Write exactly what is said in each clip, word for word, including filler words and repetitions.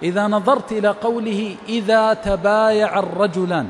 إذا نظرت إلى قوله إذا تبايع الرجلان،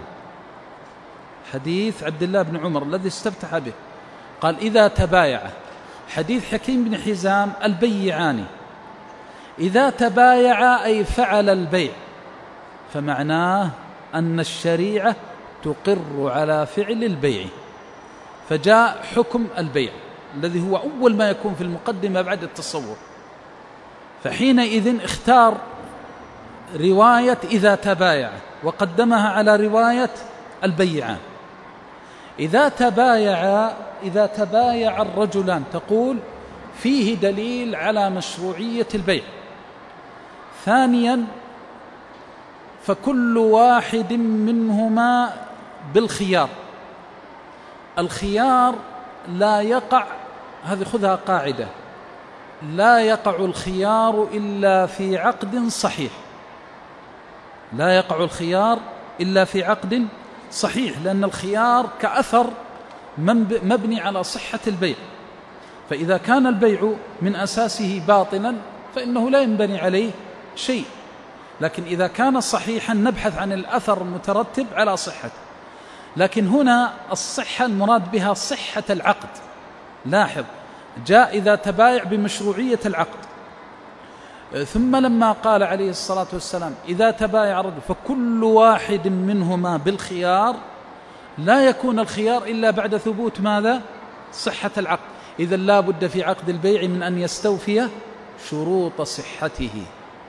حديث عبد الله بن عمر الذي استفتح به، قال إذا تبايع. حديث حكيم بن حزام البيعان، إذا تبايع أي فعل البيع، فمعناه أن الشريعة تقر على فعل البيع، فجاء حكم البيع الذي هو أول ما يكون في المقدمة بعد التصور. فحينئذ اختار رواية إذا تبايع وقدمها على رواية البيعان. إذا تبايع إذا تبايع الرجلان تقول فيه دليل على مشروعية البيع. ثانيا فكل واحد منهما بالخيار، الخيار لا يقع، هذه خذها قاعدة، لا يقع الخيار إلا في عقد صحيح، لا يقع الخيار إلا في عقد صحيح، لأن الخيار كأثر مبني على صحة البيع، فإذا كان البيع من أساسه باطلا فإنه لا ينبني عليه شيء، لكن إذا كان صحيحا نبحث عن الأثر المترتب على صحته. لكن هنا الصحة المراد بها صحة العقد. لاحظ جاء إذا تبايع بمشروعية العقد، ثم لما قال عليه الصلاة والسلام إذا تبايع الرجل فكل واحد منهما بالخيار، لا يكون الخيار إلا بعد ثبوت ماذا؟ صحة العقد. إذا لا بد في عقد البيع من أن يستوفي شروط صحته،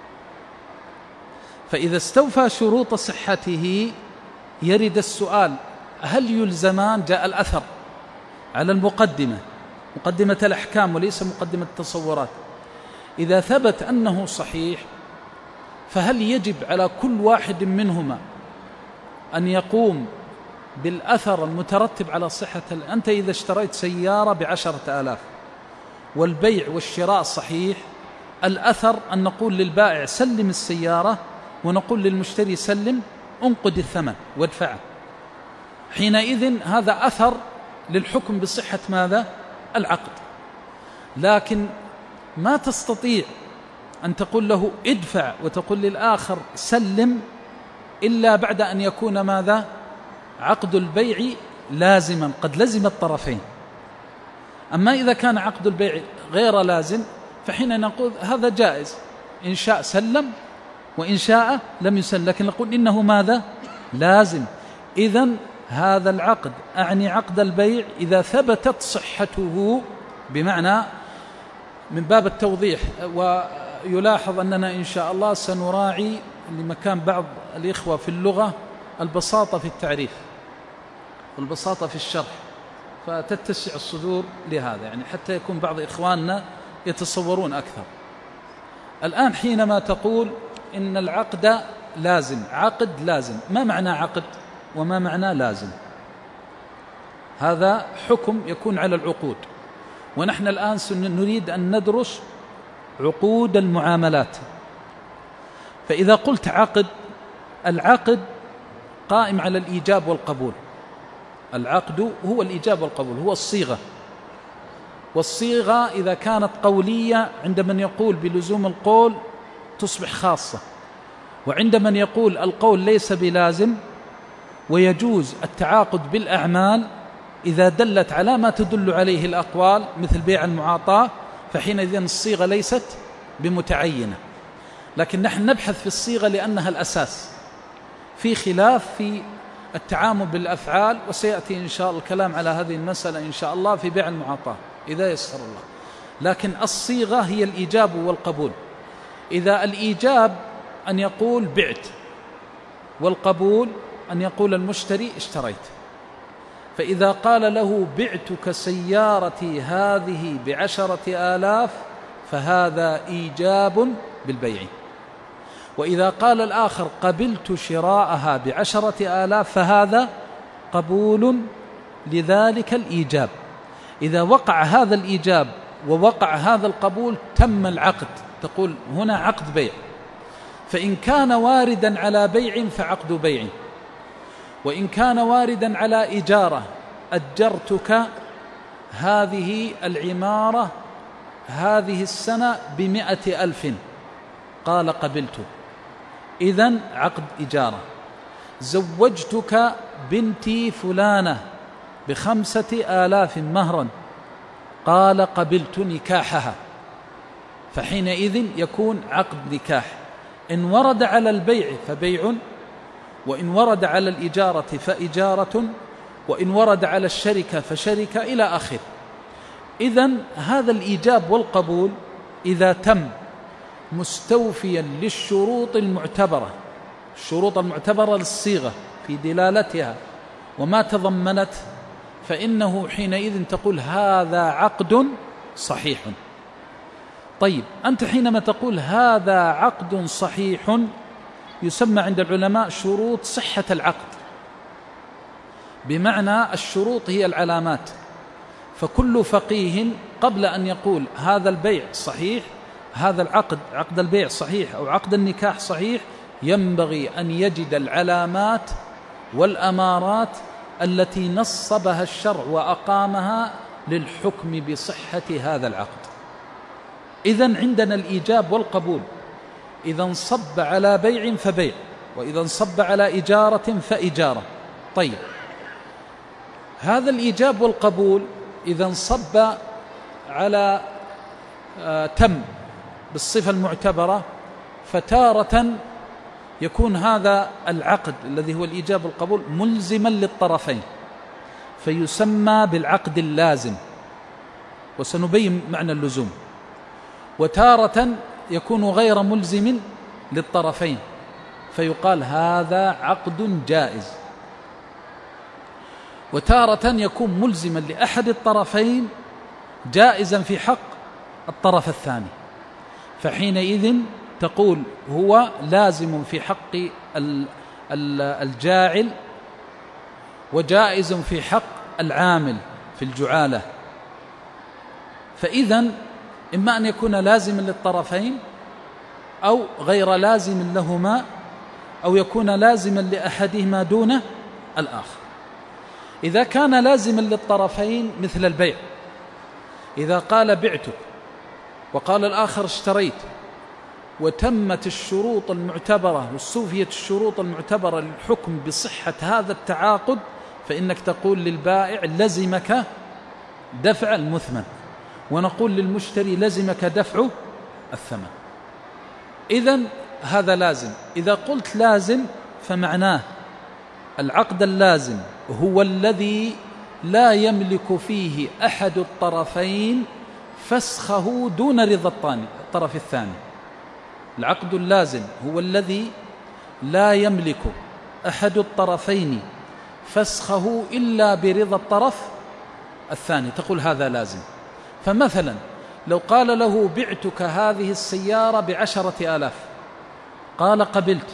فإذا استوفى شروط صحته يرد السؤال هل يلزمان؟ جاء الأثر على المقدمة، مقدمة الأحكام وليس مقدمة التصورات. إذا ثبت أنه صحيح فهل يجب على كل واحد منهما أن يقوم بالأثر المترتب على صحة؟ أنت إذا اشتريت سيارة بعشرة آلاف والبيع والشراء صحيح، الأثر أن نقول للبائع سلم السيارة، ونقول للمشتري سلم انقد الثمن وادفعه. حينئذ هذا أثر للحكم بصحة ماذا؟ العقد. لكن ما تستطيع أن تقول له ادفع وتقول للآخر سلم إلا بعد أن يكون ماذا؟ عقد البيع لازما، قد لزم الطرفين. أما إذا كان عقد البيع غير لازم فحين نقول هذا جائز، إن شاء سلم وإن شاء لم يسلم، لكن نقول إنه ماذا؟ لازم. إذن هذا العقد أعني عقد البيع إذا ثبتت صحته، بمعنى من باب التوضيح، ويلاحظ أننا إن شاء الله سنراعي لمكان بعض الإخوة في اللغة البساطة في التعريف والبساطة في الشرح، فتتسع الصدور لهذا، يعني حتى يكون بعض إخواننا يتصورون أكثر. الآن حينما تقول إن العقد لازم، عقد لازم، ما معنى عقد وما معنى لازم؟ هذا حكم يكون على العقود، ونحن الآن نريد أن ندرس عقود المعاملات. فإذا قلت عقد، العقد قائم على الإيجاب والقبول، العقد هو الإيجاب والقبول، هو الصيغة، والصيغة إذا كانت قولية عند من يقول بلزوم القول تصبح خاصة، وعند من يقول القول ليس بلازم ويجوز التعاقد بالأعمال إذا دلت على ما تدل عليه الأقوال مثل بيع المعاطاة، فحينئذ الصيغة ليست بمتعينة. لكن نحن نبحث في الصيغة لأنها الأساس، في خلاف في التعامل بالأفعال، وسيأتي إن شاء الله الكلام على هذه المسألة إن شاء الله في بيع المعاطاة إذا يسر الله. لكن الصيغة هي الإيجاب والقبول. إذا الإيجاب أن يقول بعت، والقبول أن يقول المشتري اشتريت. فإذا قال له بعتك سيارتي هذه بعشرة آلاف فهذا إيجاب بالبيع، وإذا قال الآخر قبلت شراءها بعشرة آلاف فهذا قبول لذلك الإيجاب. إذا وقع هذا الإيجاب ووقع هذا القبول تم العقد، تقول هنا عقد بيع. فإن كان واردا على بيع فعقد بيع، وإن كان واردا على إجارة، أجرتك هذه العمارة هذه السنة بمئة ألف، قال قبلت، إذن عقد إجارة. زوجتك بنتي فلانة بخمسة آلاف مهرا، قال قبلت نكاحها، فحينئذ يكون عقد نكاح. إن ورد على البيع فبيع، وإن ورد على الإجارة فإجارة، وإن ورد على الشركة فشركة إلى آخر. إذن هذا الإيجاب والقبول إذا تم مستوفيا للشروط المعتبرة، الشروط المعتبرة للصيغة في دلالتها وما تضمنت، فإنه حينئذ تقول هذا عقد صحيح. طيب أنت حينما تقول هذا عقد صحيح يسمى عند العلماء شروط صحة العقد، بمعنى الشروط هي العلامات. فكل فقيه قبل أن يقول هذا البيع صحيح، هذا العقد عقد البيع صحيح أو عقد النكاح صحيح، ينبغي أن يجد العلامات والأمارات التي نصبها الشرع وأقامها للحكم بصحة هذا العقد. إذن عندنا الإيجاب والقبول، إذا انصب على بيع فبيع، وإذا انصب على إجارة فإجارة. طيب هذا الإيجاب والقبول إذا انصب على آه تم بالصفة المعتبرة، فتارة يكون هذا العقد الذي هو الإيجاب والقبول ملزما للطرفين فيسمى بالعقد اللازم، وسنبين معنى اللزوم. وتارة يكون غير ملزم للطرفين فيقال هذا عقد جائز. وتارة يكون ملزما لأحد الطرفين جائزا في حق الطرف الثاني، فحينئذ تقول هو لازم في حق الجاعل وجائز في حق العامل في الجعالة. فإذن إما أن يكون لازما للطرفين أو غير لازم لهما، أو يكون لازما لأحدهما دون الآخر. إذا كان لازما للطرفين مثل البيع، إذا قال بعتك وقال الآخر اشتريت، وتمت الشروط المعتبرة واستوفيت الشروط المعتبرة للحكم بصحة هذا التعاقد، فإنك تقول للبائع لزمك دفع المثمن، ونقول للمشتري لزمك دفع الثمن. إذن هذا لازم. إذا قلت لازم فمعناه العقد اللازم هو الذي لا يملك فيه أحد الطرفين فسخه دون رضا الطرف الثاني. العقد اللازم هو الذي لا يملك أحد الطرفين فسخه إلا برضا الطرف الثاني، تقول هذا لازم. فمثلا لو قال له بعتك هذه السيارة بعشرة آلاف، قال قبلت،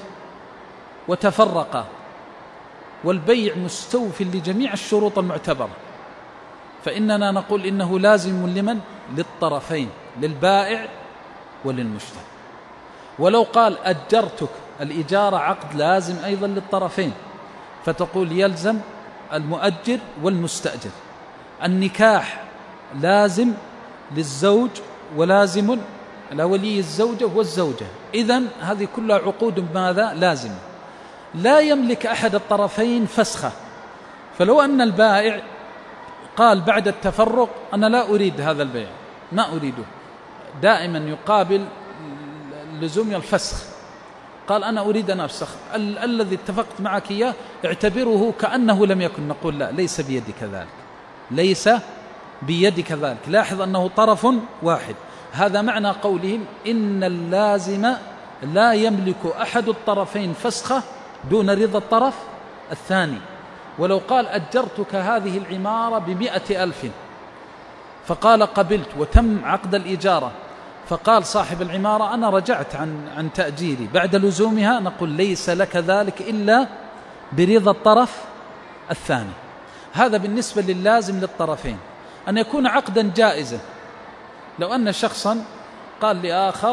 وتفرقا والبيع مستوف لجميع الشروط المعتبرة، فإننا نقول إنه لازم لمن؟ للطرفين، للبائع وللمشتري. ولو قال أجرتك، الإجارة عقد لازم أيضا للطرفين، فتقول يلزم المؤجر والمستأجر. النكاح لازم للزوج ولازم لولي الزوجة والزوجة. إذن هذه كلها عقود ماذا؟ لازم. لا يملك أحد الطرفين فسخه، فلو أن البائع قال بعد التفرق أنا لا أريد هذا البيع، ما أريده، دائما يقابل لزوم الفسخ، قال أنا أريد أن أفسخ ال- الذي اتفقت معك إياه اعتبره كأنه لم يكن، نقول لا، ليس بيدك ذلك، ليس بيدك ذلك. لاحظ أنه طرف واحد. هذا معنى قولهم إن اللازم لا يملك أحد الطرفين فسخه دون رضا الطرف الثاني. ولو قال أجرتك هذه العمارة بمئة ألف، فقال قبلت وتم عقد الإجارة، فقال صاحب العمارة أنا رجعت عن, عن تأجيري بعد لزومها، نقول ليس لك ذلك إلا برضا الطرف الثاني. هذا بالنسبة لللازم للطرفين. أن يكون عقدا جائزا، لو أن شخصا قال لآخر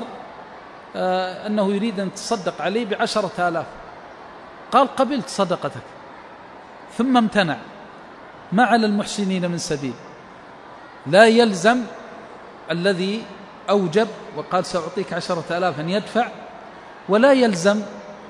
آه أنه يريد أن تصدق عليه بعشرة آلاف، قال قبلت صدقتك ثم امتنع، ما على المحسنين من سبيل. لا يلزم الذي أوجب وقال سأعطيك عشرة آلاف أن يدفع، ولا يلزم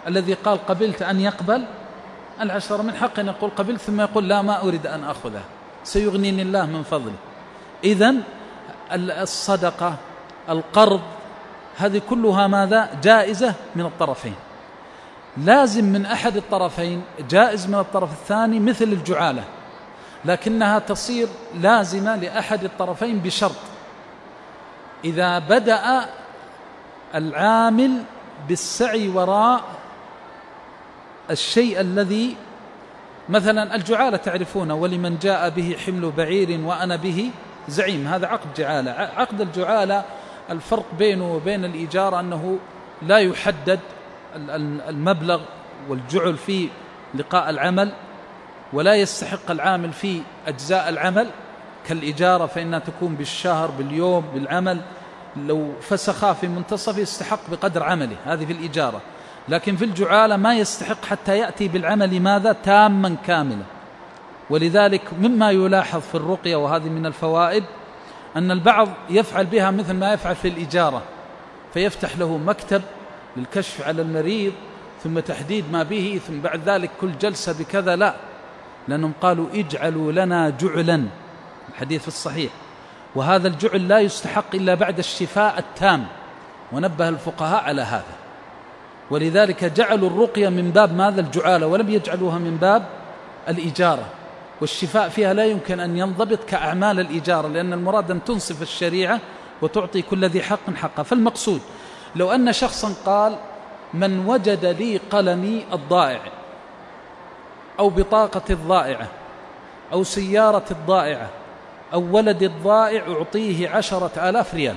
الذي قال قبلت أن يقبل العشرة من حق أن يقول قبلت ثم يقول لا ما أريد أن أخذها سيغنيني الله من فضله. إذن الصدقة القرض هذه كلها ماذا؟ جائزة من الطرفين، لازم من أحد الطرفين، جائز من الطرف الثاني، مثل الجعالة، لكنها تصير لازمة لأحد الطرفين بشرط: إذا بدأ العامل بالسعي وراء الشيء الذي، مثلا الجعالة تعرفونه: ولمن جاء به حمل بعير وأنا به زعيم، هذا عقد جعالة. عقد الجعالة الفرق بينه وبين الإجارة أنه لا يحدد المبلغ والجعل في لقاء العمل، ولا يستحق العامل في أجزاء العمل كالإجارة، فإنها تكون بالشهر باليوم بالعمل، لو فسخها في منتصف يستحق بقدر عمله، هذه في الإجارة. لكن في الجعالة ما يستحق حتى يأتي بالعمل ماذا؟ تاما كاملا. ولذلك مما يلاحظ في الرقية، وهذه من الفوائد، أن البعض يفعل بها مثل ما يفعل في الإجارة، فيفتح له مكتب للكشف على المريض ثم تحديد ما به، ثم بعد ذلك كل جلسة بكذا. لا، لأنهم قالوا اجعلوا لنا جعلا، الحديث في الصحيح، وهذا الجعل لا يستحق إلا بعد الشفاء التام، ونبه الفقهاء على هذا. ولذلك جعلوا الرقية من باب ماذا؟ الجعالة، ولم يجعلوها من باب الإجارة، والشفاء فيها لا يمكن أن ينضبط كأعمال الإجارة، لأن المراد أن تنصف الشريعة وتعطي كل ذي حق حقه. فالمقصود لو أن شخصا قال: من وجد لي قلمي الضائع أو بطاقة الضائعة أو سيارة الضائعة أو ولد الضائع أعطيه عشرة آلاف ريال،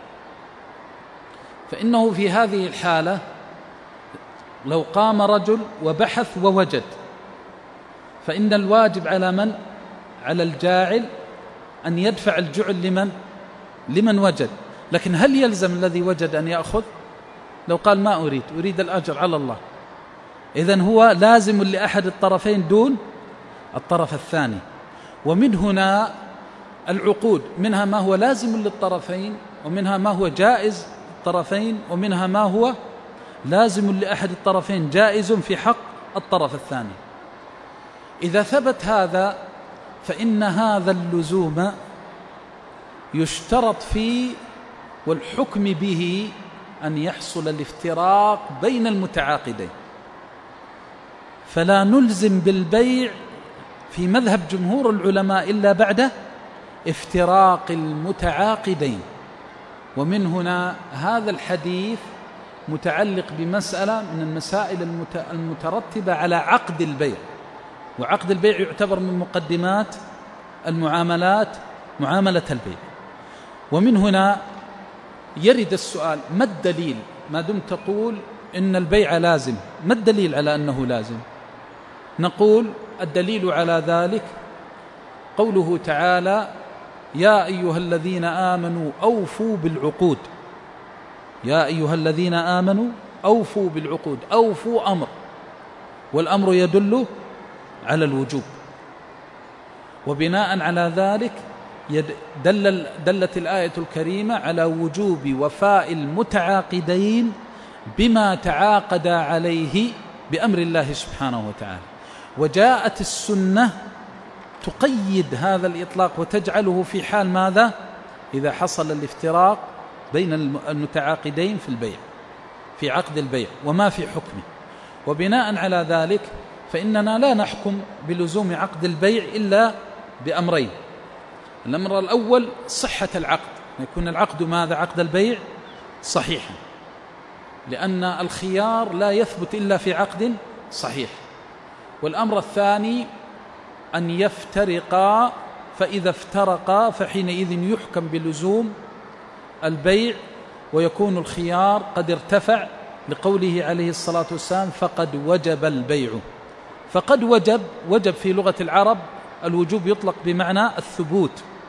فإنه في هذه الحالة لو قام رجل وبحث ووجد، فإن الواجب على من؟ على الجاعل أن يدفع الجعل لمن؟ لمن وجد. لكن هل يلزم الذي وجد أن يأخذ؟ لو قال ما أريد، أريد الأجر على الله، إذن هو لازم لأحد الطرفين دون الطرف الثاني. ومن هنا العقود منها ما هو لازم للطرفين، ومنها ما هو جائز الطرفين، ومنها ما هو لازم لأحد الطرفين جائز في حق الطرف الثاني. إذا ثبت هذا فإن هذا اللزوم يشترط فيه والحكم به أن يحصل الافتراق بين المتعاقدين، فلا نلزم بالبيع في مذهب جمهور العلماء إلا بعد افتراق المتعاقدين. ومن هنا هذا الحديث متعلق بمسألة من المسائل المترتبة على عقد البيع، وعقد البيع يعتبر من مقدمات المعاملات معاملة البيع. ومن هنا يرد السؤال: ما الدليل؟ ما دمت تقول إن البيع لازم، ما الدليل على أنه لازم؟ نقول الدليل على ذلك قوله تعالى: يا أيها الذين آمنوا أوفوا بالعقود. يا أيها الذين آمنوا أوفوا بالعقود. أوفوا أمر، والأمر يدل على الوجوب، وبناء على ذلك دل دلت الآية الكريمة على وجوب وفاء المتعاقدين بما تعاقدا عليه بأمر الله سبحانه وتعالى. وجاءت السنة تقيد هذا الإطلاق وتجعله في حال ماذا؟ إذا حصل الافتراق بين المتعاقدين في البيع، في عقد البيع وما في حكمه. وبناء على ذلك فإننا لا نحكم بلزوم عقد البيع إلا بأمرين: الأمر الأول صحة العقد، يكون العقد ماذا؟ عقد البيع صحيحا، لأن الخيار لا يثبت إلا في عقد صحيح. والأمر الثاني أن يفترقا، فإذا افترقا فحينئذ يحكم بلزوم البيع ويكون الخيار قد ارتفع، لقوله عليه الصلاة والسلام: فقد وجب البيع. فقد وجب، وجب في لغة العرب الوجوب يطلق بمعنى الثبوت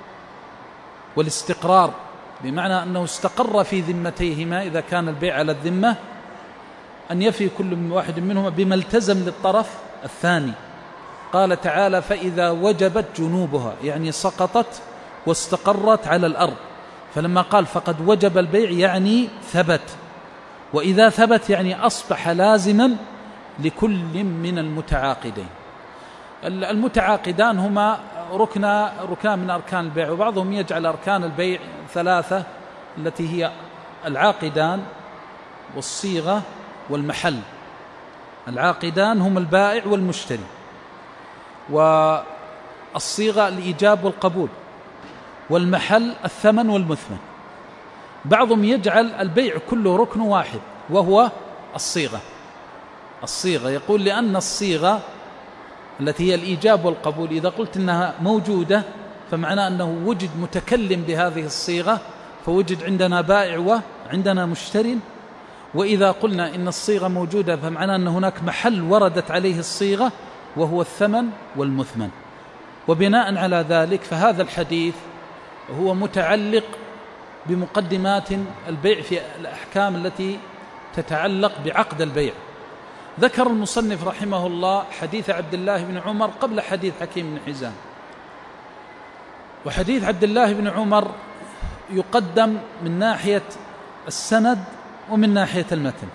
والاستقرار، بمعنى أنه استقر في ذمتيهما إذا كان البيع على الذمة، أن يفي كل واحد منهما بما التزم للطرف الثاني. قال تعالى: فإذا وجبت جنوبها، يعني سقطت واستقرت على الأرض. فلما قال فقد وجب البيع يعني ثبت، وإذا ثبت يعني أصبح لازما لكل من المتعاقدين. المتعاقدان هما ركن ركان من أركان البيع، وبعضهم يجعل أركان البيع ثلاثة التي هي العاقدان والصيغة والمحل. العاقدان هم البائع والمشتري، والصيغة الإيجاب والقبول، والمحل الثمن والمثمن. بعضهم يجعل البيع كله ركن واحد وهو الصيغة. الصيغة يقول لأن الصيغة التي هي الإيجاب والقبول إذا قلت إنها موجودة فمعنى أنه وجد متكلم بهذه الصيغة، فوجد عندنا بائع وعندنا مشتري. وإذا قلنا إن الصيغة موجودة فمعنى أن هناك محل وردت عليه الصيغة وهو الثمن والمثمن. وبناء على ذلك فهذا الحديث هو متعلق بمقدمات البيع في الأحكام التي تتعلق بعقد البيع. ذكر المصنف رحمه الله حديث عبد الله بن عمر قبل حديث حكيم بن حزام. وحديث عبد الله بن عمر يقدم من ناحية السند ومن ناحية المتن،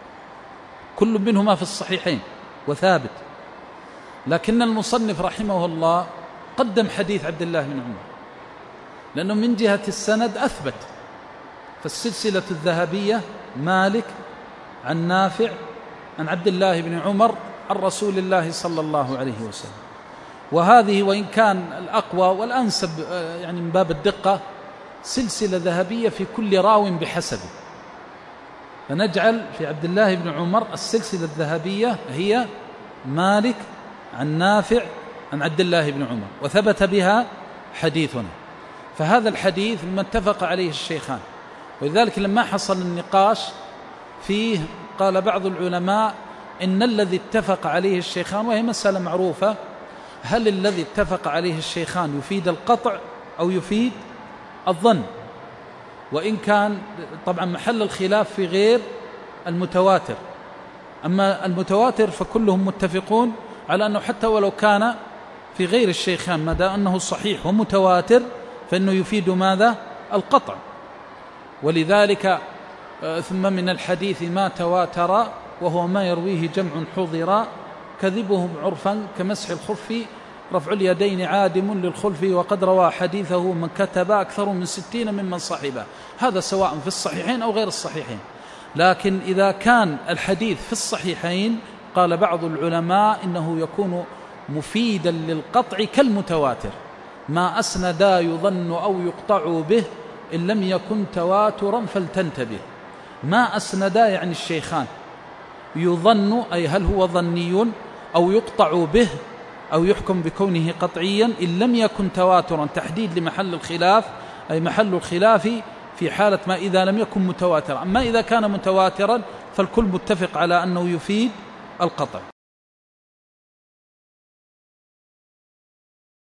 كل منهما في الصحيحين وثابت، لكن المصنف رحمه الله قدم حديث عبد الله بن عمر لأنه من جهة السند أثبت، فالسلسلة الذهبية مالك عن نافع عن عبد الله بن عمر عن رسول الله صلى الله عليه وسلم. وهذه وإن كان الأقوى والأنسب يعني من باب الدقة سلسلة ذهبية في كل راو بحسبه، فنجعل في عبد الله بن عمر السلسلة الذهبية هي مالك عن نافع عن عبد الله بن عمر، وثبت بها حديثنا. فهذا الحديث مما اتفق عليه الشيخان، ولذلك لما حصل النقاش فيه قال بعض العلماء إن الذي اتفق عليه الشيخان، وهي مسألة معروفة، هل الذي اتفق عليه الشيخان يفيد القطع أو يفيد الظن؟ وإن كان طبعا محل الخلاف في غير المتواتر. أما المتواتر فكلهم متفقون على أنه حتى ولو كان في غير الشيخان ما دام أنه صحيح ومتواتر فإنه يفيد ماذا؟ القطع. ولذلك ثم من الحديث ما تواتر وهو ما يرويه جمع حضر، كذبهم عرفا كمسح الخف، رفع اليدين عادم للخلف، وقد روى حديثه من كتب أكثر من ستين ممن صحبه. هذا سواء في الصحيحين أو غير الصحيحين. لكن إذا كان الحديث في الصحيحين قال بعض العلماء إنه يكون مفيدا للقطع كالمتواتر، ما أسندا يظن أو يقطع به إن لم يكن تواترا فلتنتبه. ما أسندا يعني الشيخان، يظن أي هل هو ظني أو يقطع به أو يحكم بكونه قطعيا إن لم يكن تواترا، تحديد لمحل الخلاف، أي محل الخلاف في حالة ما إذا لم يكن متواترا. أما إذا كان متواترا فالكل متفق على أنه يفيد القطع.